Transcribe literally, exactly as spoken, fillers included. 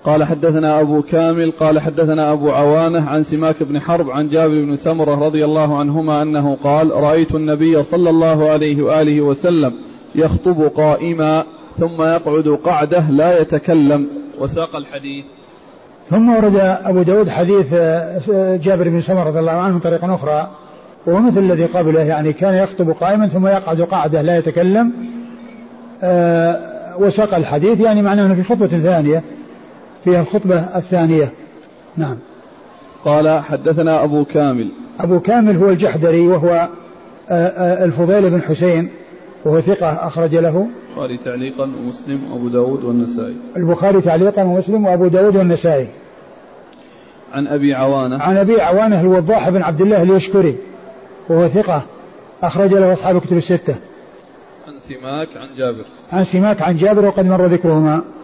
قال حدثنا أبو كامل قال حدثنا أبو عوانة عن سماك بن حرب عن جابر بن سمرة رضي الله عنهما أنه قال رأيت النبي صلى الله عليه وآله وسلم يخطب قائما ثم يقعد قعدة لا يتكلم، وساق الحديث. ثم ورد أبو داود حديث جابر بن سمرة رضي الله عنه من طريق أخرى وهو مثل الذي قبله، يعني كان يخطب قائما ثم يقعد قعدة لا يتكلم، وساق الحديث، يعني معناه أنه في خطبة ثانية فيها الخطبة الثانية. نعم. قال حدثنا أبو كامل. أبو كامل هو الجحدري وهو الفضيل بن حسين وهو ثقة أخرج له البخاري تعليقا ومسلم وأبو داود والنسائي. البخاري تعليقا ومسلم وأبو داود والنسائي. عن أبي عوانة. عن أبي عوانة الوضاح بن عبد الله اليشكري وهو ثقة أخرج له أصحاب كتب الستة. عن سماك عن جابر. عن سماك عن جابر وقد مر ذكرهما.